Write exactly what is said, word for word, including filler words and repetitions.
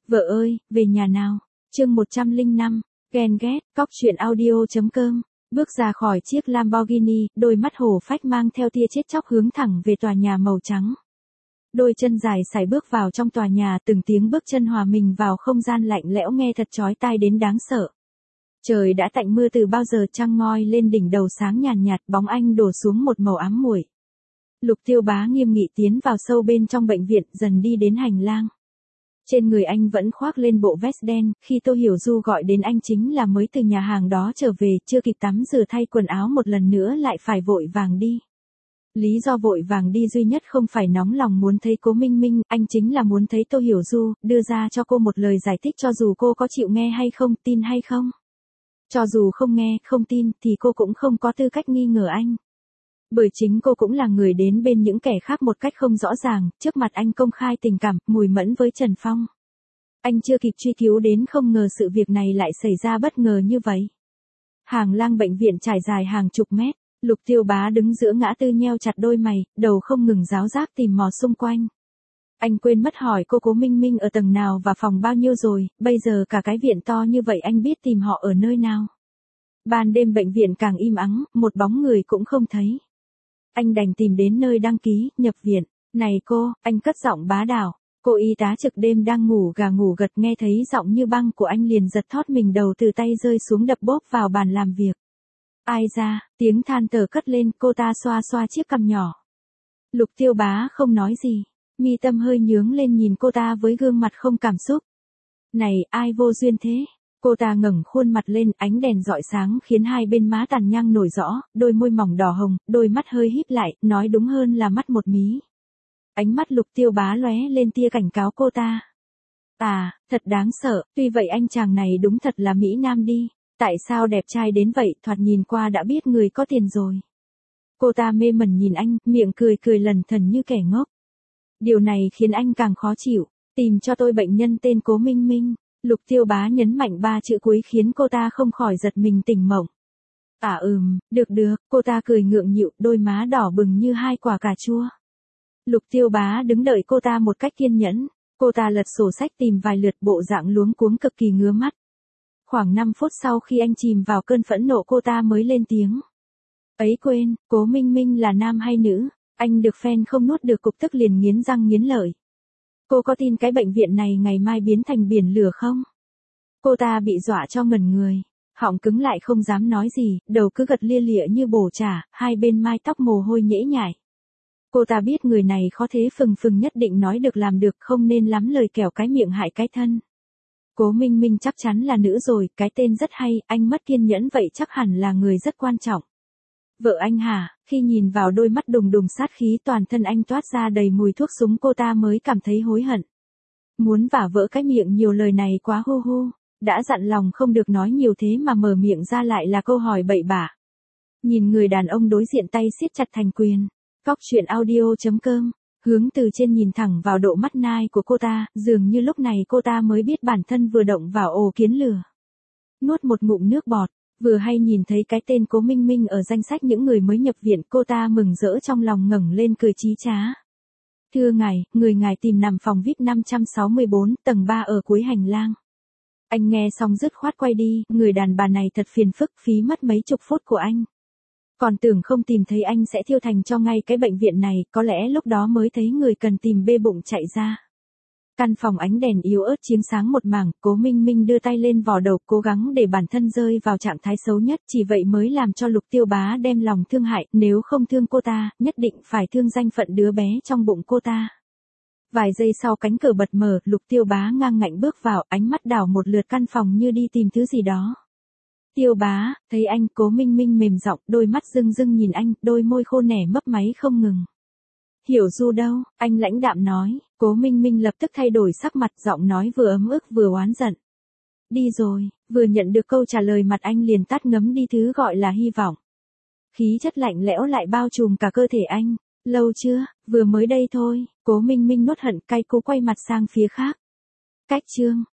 Vợ ơi, về nhà nào. Chương một trăm lẻ năm, ghen ghét, cóc truyện audio.com. Bước ra khỏi chiếc Lamborghini, đôi mắt hổ phách mang theo tia chết chóc hướng thẳng về tòa nhà màu trắng. Đôi chân dài sải bước vào trong tòa nhà, từng tiếng bước chân hòa mình vào không gian lạnh lẽo nghe thật chói tai đến đáng sợ. Trời đã tạnh mưa từ bao giờ, trăng ngoi lên đỉnh đầu sáng nhàn nhạt, bóng anh đổ xuống một màu ám muội. Lục Tiêu Bá nghiêm nghị tiến vào sâu bên trong bệnh viện, dần đi đến hành lang. Trên người anh vẫn khoác lên bộ vest đen, khi Tô Hiểu Du gọi đến anh chính là mới từ nhà hàng đó trở về, chưa kịp tắm rửa thay quần áo một lần nữa lại phải vội vàng đi. Lý do vội vàng đi duy nhất không phải nóng lòng muốn thấy Cố Minh Minh, anh chính là muốn thấy Tô Hiểu Du, đưa ra cho cô một lời giải thích cho dù cô có chịu nghe hay không, tin hay không. Cho dù không nghe, không tin, thì cô cũng không có tư cách nghi ngờ anh. Bởi chính cô cũng là người đến bên những kẻ khác một cách không rõ ràng, trước mặt anh công khai tình cảm, mùi mẫn với Trần Phong. Anh chưa kịp truy cứu đến không ngờ sự việc này lại xảy ra bất ngờ như vậy. Hàng lang bệnh viện trải dài hàng chục mét, Lục Tiêu Bá đứng giữa ngã tư nheo chặt đôi mày, đầu không ngừng ráo rác tìm mò xung quanh. Anh quên mất hỏi cô Cố Minh Minh ở tầng nào và phòng bao nhiêu rồi, bây giờ cả cái viện to như vậy anh biết tìm họ ở nơi nào. Ban đêm bệnh viện càng im ắng, một bóng người cũng không thấy. Anh đành tìm đến nơi đăng ký, nhập viện. Này cô, anh cất giọng bá đạo. Cô y tá trực đêm đang ngủ gà ngủ gật nghe thấy giọng như băng của anh liền giật thót mình đầu từ tay rơi xuống đập bốp vào bàn làm việc. Ai ra, tiếng than thở cất lên, cô ta xoa xoa chiếc cằm nhỏ. Lục Tiêu Bá không nói gì, mi tâm hơi nhướng lên nhìn cô ta với gương mặt không cảm xúc. Này, ai vô duyên thế? Cô ta ngẩng khuôn mặt lên, ánh đèn rọi sáng khiến hai bên má tàn nhang nổi rõ, đôi môi mỏng đỏ hồng, đôi mắt hơi híp lại, nói đúng hơn là mắt một mí. Ánh mắt Lục Tiêu Bá lóe lên tia cảnh cáo cô ta. À, thật đáng sợ, tuy vậy anh chàng này đúng thật là Mỹ Nam đi, tại sao đẹp trai đến vậy, thoạt nhìn qua đã biết người có tiền rồi. Cô ta mê mẩn nhìn anh, miệng cười cười lẩn thẩn như kẻ ngốc. Điều này khiến anh càng khó chịu, tìm cho tôi bệnh nhân tên Cố Minh Minh. Lục Tiêu Bá nhấn mạnh ba chữ cuối khiến cô ta không khỏi giật mình tỉnh mộng. À ừm, được được, cô ta cười ngượng nghịu, đôi má đỏ bừng như hai quả cà chua. Lục Tiêu Bá đứng đợi cô ta một cách kiên nhẫn, cô ta lật sổ sách tìm vài lượt, bộ dạng luống cuống cực kỳ ngứa mắt. Khoảng năm phút sau khi anh chìm vào cơn phẫn nộ cô ta mới lên tiếng. Ấy quên, Cố Minh Minh là nam hay nữ? Anh được phen không nuốt được cục tức liền nghiến răng nghiến lợi. Cô có tin cái bệnh viện này ngày mai biến thành biển lửa không? Cô ta bị dọa cho ngẩn người, họng cứng lại không dám nói gì, đầu cứ gật lia lịa như bổ chả, hai bên mai tóc mồ hôi nhễ nhại. Cô ta biết người này khó thế phừng phừng nhất định nói được làm được, không nên lắm lời kẻo cái miệng hại cái thân. Cố Minh Minh chắc chắn là nữ rồi, cái tên rất hay, anh mất kiên nhẫn vậy chắc hẳn là người rất quan trọng. Vợ anh hả? Khi nhìn vào đôi mắt đùng đùng sát khí toàn thân anh toát ra đầy mùi thuốc súng cô ta mới cảm thấy hối hận. Muốn vả vỡ cái miệng nhiều lời này quá hu hu, đã dặn lòng không được nói nhiều thế mà mở miệng ra lại là câu hỏi bậy bạ. Nhìn người đàn ông đối diện tay siết chặt thành quyền, cóc truyện audio.com, hướng từ trên nhìn thẳng vào độ mắt nai của cô ta, dường như lúc này cô ta mới biết bản thân vừa động vào ổ kiến lửa. Nuốt một ngụm nước bọt. Vừa hay nhìn thấy cái tên Cố Minh Minh ở danh sách những người mới nhập viện, cô ta mừng rỡ trong lòng ngẩng lên cười chí trá. Thưa ngài, người ngài tìm nằm phòng vi ai pi năm trăm sáu mươi bốn, tầng ba ở cuối hành lang. Anh nghe xong dứt khoát quay đi, người đàn bà này thật phiền phức, phí mất mấy chục phút của anh. Còn tưởng không tìm thấy anh sẽ thiêu thành cho ngay cái bệnh viện này, có lẽ lúc đó mới thấy người cần tìm bê bụng chạy ra. Căn phòng ánh đèn yếu ớt chiếu sáng một mảng, Cố Minh Minh đưa tay lên vò đầu, cố gắng để bản thân rơi vào trạng thái xấu nhất, chỉ vậy mới làm cho Lục Tiêu Bá đem lòng thương hại, nếu không thương cô ta, nhất định phải thương danh phận đứa bé trong bụng cô ta. Vài giây sau cánh cửa bật mở, Lục Tiêu Bá ngang ngạnh bước vào, ánh mắt đảo một lượt căn phòng như đi tìm thứ gì đó. Tiêu Bá, thấy anh, Cố Minh Minh mềm giọng, đôi mắt rưng rưng nhìn anh, đôi môi khô nẻ mấp máy không ngừng. Hiểu Du đâu? Anh lãnh đạm nói. Cố Minh Minh lập tức thay đổi sắc mặt, giọng nói vừa ấm ức vừa oán giận. Đi rồi. Vừa nhận được câu trả lời mặt anh liền tắt ngấm đi thứ gọi là hy vọng. Khí chất lạnh lẽo lại bao trùm cả cơ thể anh. Lâu chưa? Vừa mới đây thôi. Cố Minh Minh nuốt hận cay cú quay mặt sang phía khác. Cách chương.